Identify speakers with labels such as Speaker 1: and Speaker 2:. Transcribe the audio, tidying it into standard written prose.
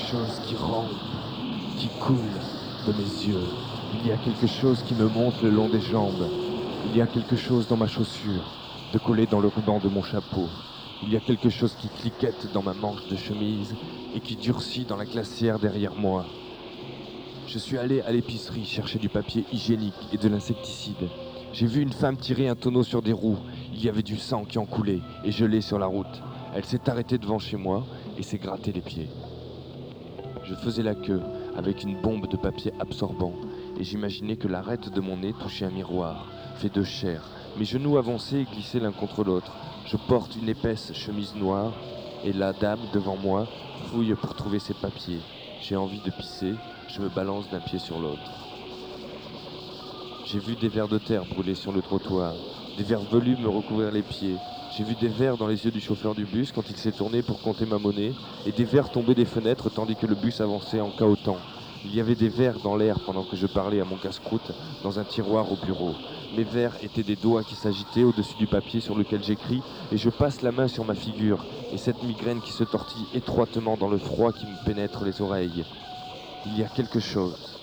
Speaker 1: chose qui rampe, qui coule de mes yeux. Il y a quelque chose qui me monte le long des jambes. Il y a quelque chose dans ma chaussure, de collé dans le ruban de mon chapeau. Il y a quelque chose qui cliquette dans ma manche de chemise et qui durcit dans la glacière derrière moi. Je suis allé à l'épicerie chercher du papier hygiénique et de l'insecticide. J'ai vu une femme tirer un tonneau sur des roues. Il y avait du sang qui en coulait et gelé sur la route. Elle s'est arrêtée devant chez moi et s'est gratté les pieds. Je faisais la queue avec une bombe de papier absorbant et j'imaginais que l'arête de mon nez touchait un miroir, fait de chair. Mes genoux avançaient et glissaient l'un contre l'autre. Je porte une épaisse chemise noire et la dame devant moi fouille pour trouver ses papiers. J'ai envie de pisser, je me balance d'un pied sur l'autre. J'ai vu des vers de terre brûler sur le trottoir, des vers velus me recouvrir les pieds. J'ai vu des vers dans les yeux du chauffeur du bus quand il s'est tourné pour compter ma monnaie, et des vers tomber des fenêtres tandis que le bus avançait en cahotant. Il y avait des vers dans l'air pendant que je parlais à mon casse-croûte dans un tiroir au bureau. Mes vers étaient des doigts qui s'agitaient au-dessus du papier sur lequel j'écris, et je passe la main sur ma figure, et cette migraine qui se tortille étroitement dans le froid qui me pénètre les oreilles. Il y a quelque chose